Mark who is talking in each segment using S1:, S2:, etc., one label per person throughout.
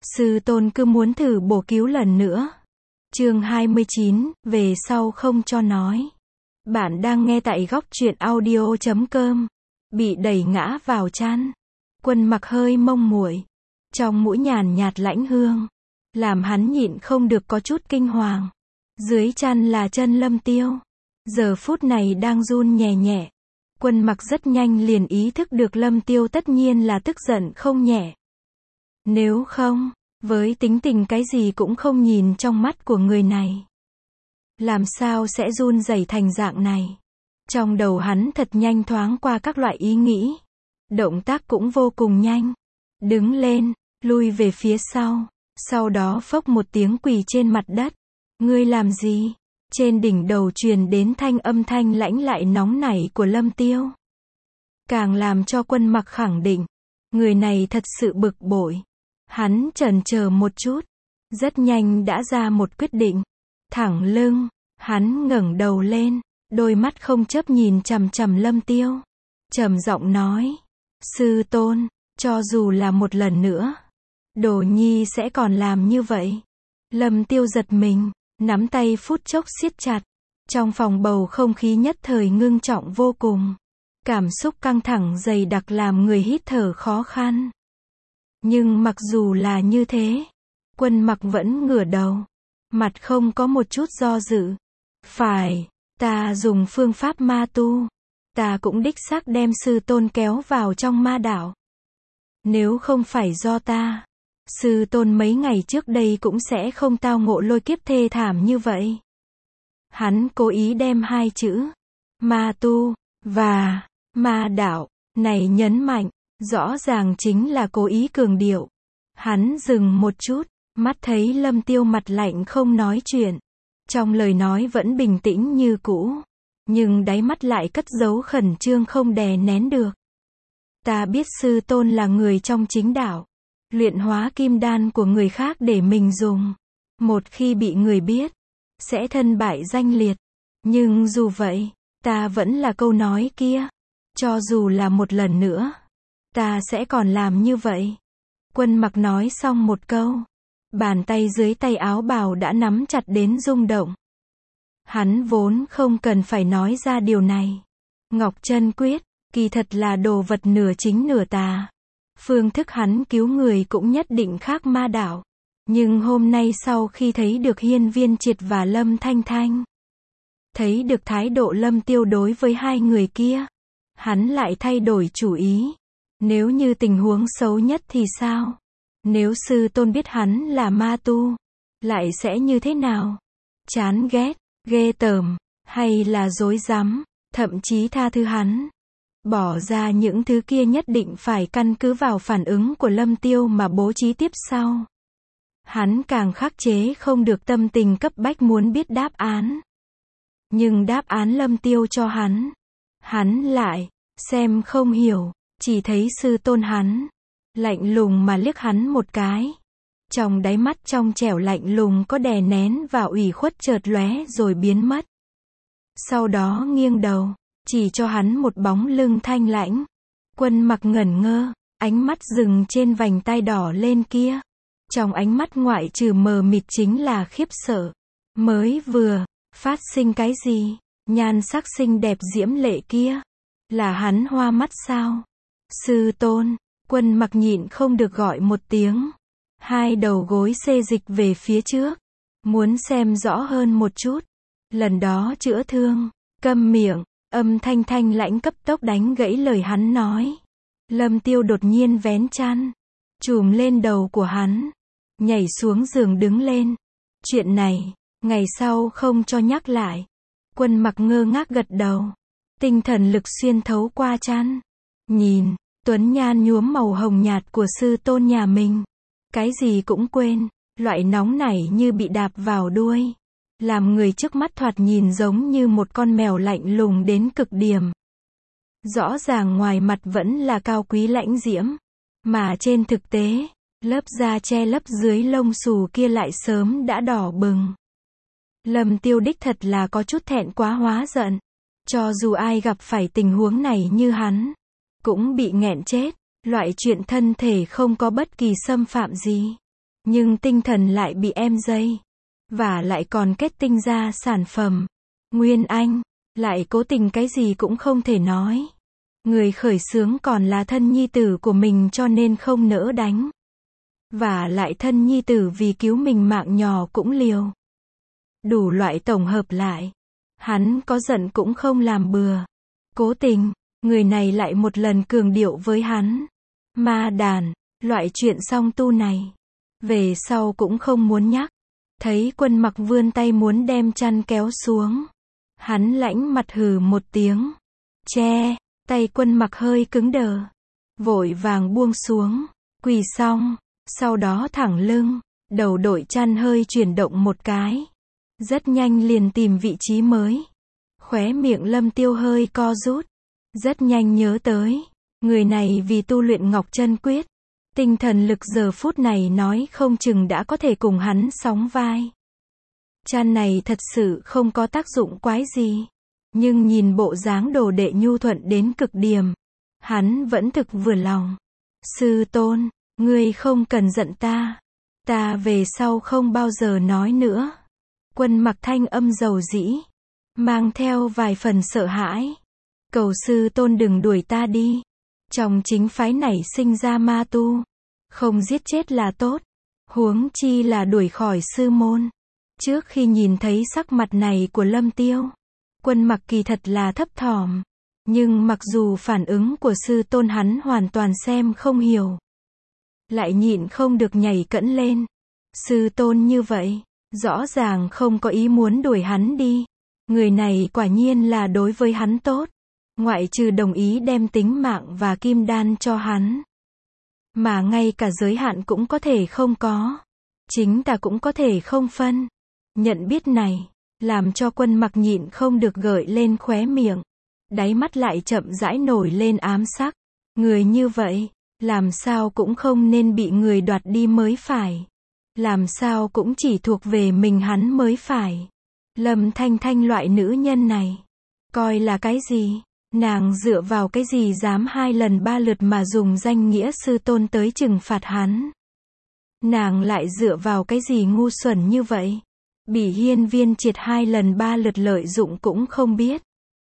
S1: Sư tôn cứ muốn thử bổ cứu lần nữa. Chương 29, về sau không cho nói. Bạn đang nghe tại góc truyện audio.com. Bị đẩy ngã vào chăn. Quân Mặc hơi mông muội, trong mũi nhàn nhạt lãnh hương, làm hắn nhịn không được có chút kinh hoàng. Dưới chăn là chân Lâm Tiêu, giờ phút này đang run nhẹ nhẹ. Quân Mặc rất nhanh liền ý thức được Lâm Tiêu tất nhiên là tức giận không nhẹ. Nếu không, với tính tình cái gì cũng không nhìn trong mắt của người này, làm sao sẽ run rẩy thành dạng này. Trong đầu hắn thật nhanh thoáng qua các loại ý nghĩ. Động tác cũng vô cùng nhanh. Đứng lên, lui về phía sau đó phốc một tiếng quỳ trên mặt đất. Ngươi làm gì? Trên đỉnh đầu truyền đến âm thanh lãnh lại nóng nảy của Lâm Tiêu. Càng làm cho Quân Mặc khẳng định, người này thật sự bực bội. Hắn chần chờ một chút, rất nhanh đã ra một quyết định. Thẳng lưng, hắn ngẩng đầu lên, đôi mắt không chớp nhìn chằm chằm Lâm Tiêu. Trầm giọng nói, sư tôn, cho dù là một lần nữa, Đồ Nhi sẽ còn làm như vậy. Lâm Tiêu giật mình, nắm tay phút chốc siết chặt. Trong phòng bầu không khí nhất thời ngưng trọng vô cùng. Cảm xúc căng thẳng dày đặc làm người hít thở khó khăn. Nhưng mặc dù là như thế, Quân Mặc vẫn ngửa đầu, mặt không có một chút do dự. Phải, ta dùng phương pháp ma tu, ta cũng đích xác đem sư tôn kéo vào trong ma đạo. Nếu không phải do ta, sư tôn mấy ngày trước đây cũng sẽ không tao ngộ lôi kiếp thê thảm như vậy. Hắn cố ý đem hai chữ ma tu và ma đạo này nhấn mạnh, rõ ràng chính là cố ý cường điệu. Hắn dừng một chút, mắt thấy Lâm Tiêu mặt lạnh không nói chuyện. Trong lời nói vẫn bình tĩnh như cũ, nhưng đáy mắt lại cất giấu khẩn trương không đè nén được. Ta biết sư tôn là người trong chính đạo, luyện hóa kim đan của người khác để mình dùng. Một khi bị người biết, sẽ thân bại danh liệt. Nhưng dù vậy, ta vẫn là câu nói kia. Cho dù là một lần nữa, ta sẽ còn làm như vậy. Quân Mặc nói xong một câu, bàn tay dưới tay áo bào đã nắm chặt đến rung động. Hắn vốn không cần phải nói ra điều này. Ngọc Chân Quyết, kỳ thật là đồ vật nửa chính nửa tà. Phương thức hắn cứu người cũng nhất định khác ma đạo. Nhưng hôm nay sau khi thấy được Hiên Viên Triệt và Lâm Thanh Thanh, thấy được thái độ Lâm Tiêu đối với hai người kia, hắn lại thay đổi chủ ý. Nếu như tình huống xấu nhất thì sao? Nếu sư tôn biết hắn là ma tu, lại sẽ như thế nào? Chán ghét, ghê tởm, hay là rối rắm, thậm chí tha thứ hắn? Bỏ ra những thứ kia nhất định phải căn cứ vào phản ứng của Lâm Tiêu mà bố trí tiếp sau. Hắn càng khắc chế không được tâm tình cấp bách muốn biết đáp án. Nhưng đáp án Lâm Tiêu cho hắn lại xem không hiểu, chỉ thấy sư tôn hắn lạnh lùng mà liếc hắn một cái. Trong đáy mắt trong trẻo lạnh lùng có đè nén và ủy khuất chợt lóe rồi biến mất. Sau đó nghiêng đầu, chỉ cho hắn một bóng lưng thanh lãnh. Quân Mặc ngẩn ngơ, ánh mắt dừng trên vành tai đỏ lên kia. Trong ánh mắt ngoại trừ mờ mịt chính là khiếp sợ. Mới vừa phát sinh cái gì? Nhan sắc xinh đẹp diễm lệ kia, là hắn hoa mắt sao? Sư tôn. Quân Mặc nhịn không được gọi một tiếng. Hai đầu gối xê dịch về phía trước, muốn xem rõ hơn một chút. Lần đó chữa thương. Câm miệng. Âm thanh thanh lãnh cấp tốc đánh gãy lời hắn nói. Lâm Tiêu đột nhiên vén chăn, chùm lên đầu của hắn, nhảy xuống giường đứng lên. Chuyện này, ngày sau không cho nhắc lại. Quân Mặc ngơ ngác gật đầu. Tinh thần lực xuyên thấu qua chăn. Nhìn, tuấn nhan nhuốm màu hồng nhạt của sư tôn nhà mình. Cái gì cũng quên, loại nóng nảy như bị đạp vào đuôi. Làm người trước mắt thoạt nhìn giống như một con mèo lạnh lùng đến cực điểm. Rõ ràng ngoài mặt vẫn là cao quý lãnh diễm, mà trên thực tế, lớp da che lấp dưới lông xù kia lại sớm đã đỏ bừng. Lâm Tiêu đích thật là có chút thẹn quá hóa giận. Cho dù ai gặp phải tình huống này như hắn, cũng bị nghẹn chết. Loại chuyện thân thể không có bất kỳ xâm phạm gì, Nhưng tinh thần lại bị em dây. Và lại còn kết tinh ra sản phẩm. Nguyên Anh, lại cố tình cái gì cũng không thể nói. Người khởi xướng còn là thân nhi tử của mình cho nên không nỡ đánh. Và lại thân nhi tử vì cứu mình mạng nhỏ cũng liều. Đủ loại tổng hợp lại. Hắn có giận cũng không làm bừa. Cố tình, người này lại một lần cường điệu với hắn. Ma đàn, loại chuyện song tu này. Về sau cũng không muốn nhắc. Thấy Quân Mặc vươn tay muốn đem chăn kéo xuống. Hắn lãnh mặt hừ một tiếng. Che, tay Quân Mặc hơi cứng đờ. Vội vàng buông xuống, quỳ xong, sau đó thẳng lưng, đầu đội chăn hơi chuyển động một cái. Rất nhanh liền tìm vị trí mới. Khóe miệng Lâm Tiêu hơi co rút. Rất nhanh nhớ tới, người này vì tu luyện Ngọc Chân Quyết. Tinh thần lực giờ phút này nói không chừng đã có thể cùng hắn sóng vai. Chăn này thật sự không có tác dụng quái gì. Nhưng nhìn bộ dáng đồ đệ nhu thuận đến cực điểm. Hắn vẫn thực vừa lòng. Sư tôn, ngươi không cần giận ta. Ta về sau không bao giờ nói nữa. Quân Mặc thanh âm dầu dĩ. Mang theo vài phần sợ hãi. Cầu sư tôn đừng đuổi ta đi. Trong chính phái này sinh ra ma tu. Không giết chết là tốt. Huống chi là đuổi khỏi sư môn. Trước khi nhìn thấy sắc mặt này của Lâm Tiêu, Quân Mặc kỳ thật là thấp thỏm. Nhưng mặc dù phản ứng của sư tôn hắn hoàn toàn xem không hiểu. Lại nhịn không được nhảy cẫng lên. Sư tôn như vậy, rõ ràng không có ý muốn đuổi hắn đi. Người này quả nhiên là đối với hắn tốt. Ngoại trừ đồng ý đem tính mạng và kim đan cho hắn. Mà ngay cả giới hạn cũng có thể không có. Chính ta cũng có thể không phân. Nhận biết này, làm cho Quân Mặc nhịn không được gợi lên khóe miệng. Đáy mắt lại chậm rãi nổi lên ám sắc. Người như vậy, làm sao cũng không nên bị người đoạt đi mới phải. Làm sao cũng chỉ thuộc về mình hắn mới phải. Lâm Thanh Thanh loại nữ nhân này, coi là cái gì? Nàng dựa vào cái gì dám 2 lần 3 lượt mà dùng danh nghĩa sư tôn tới trừng phạt hắn? Nàng lại dựa vào cái gì ngu xuẩn như vậy? Bị hiên viên triệt 2 lần 3 lượt lợi dụng cũng không biết.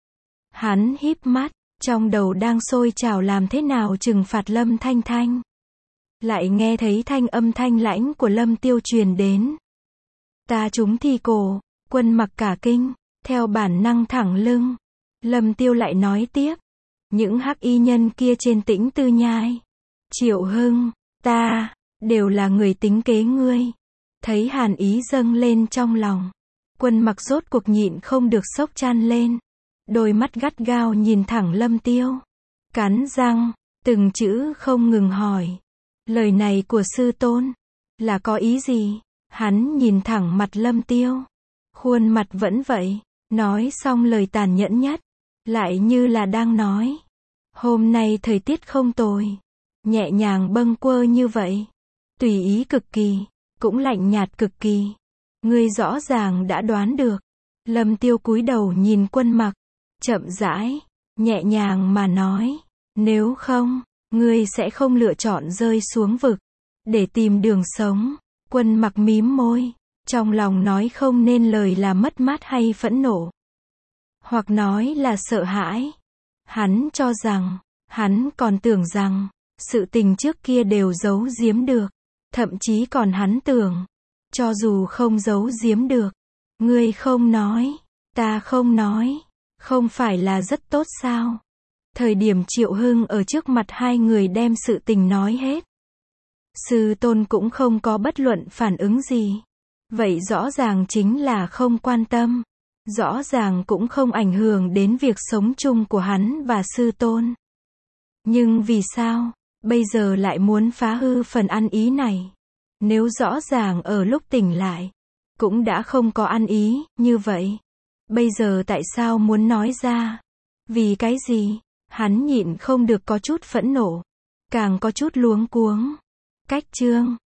S1: Hắn híp mắt, trong đầu đang sôi trào làm thế nào trừng phạt Lâm Thanh Thanh. Lại nghe thấy thanh âm thanh lãnh của Lâm Tiêu truyền đến. Ta trúng thi cổ. Quân Mặc cả kinh, theo bản năng thẳng lưng. Lâm Tiêu lại nói tiếp. Những hắc y nhân kia trên Tĩnh Tư Nhai. Triệu Hưng, ta, đều là người tính kế ngươi. Thấy hàn ý dâng lên trong lòng. Quân Mặc rốt cuộc nhịn không được sốc chan lên. Đôi mắt gắt gao nhìn thẳng Lâm Tiêu. Cắn răng, từng chữ không ngừng hỏi. Lời này của sư tôn, là có ý gì? Hắn nhìn thẳng mặt Lâm Tiêu. Khuôn mặt vẫn vậy, nói xong lời tàn nhẫn nhất. Lại như là đang nói. Hôm nay thời tiết không tồi. Nhẹ nhàng bâng quơ như vậy. Tùy ý cực kỳ. Cũng lạnh nhạt cực kỳ. Ngươi rõ ràng đã đoán được. Lâm Tiêu cúi đầu nhìn Quân Mặc. Chậm rãi, nhẹ nhàng mà nói. Nếu không, ngươi sẽ không lựa chọn rơi xuống vực. Để tìm đường sống. Quân Mặc mím môi. Trong lòng nói không nên lời là mất mát hay phẫn nộ. Hoặc nói là sợ hãi. Hắn cho rằng, hắn còn tưởng rằng, sự tình trước kia đều giấu giếm được. Thậm chí còn hắn tưởng, cho dù không giấu giếm được, ngươi không nói, ta không nói, không phải là rất tốt sao? Thời điểm Triệu Hưng ở trước mặt hai người đem sự tình nói hết. Sư tôn cũng không có bất luận phản ứng gì. Vậy rõ ràng chính là không quan tâm. Rõ ràng cũng không ảnh hưởng đến việc sống chung của hắn và sư tôn. Nhưng vì sao, bây giờ lại muốn phá hư phần ăn ý này? Nếu rõ ràng ở lúc tỉnh lại, cũng đã không có ăn ý, như vậy. Bây giờ tại sao muốn nói ra? Vì cái gì? Hắn nhịn không được có chút phẫn nộ. Càng có chút luống cuống. Cách chương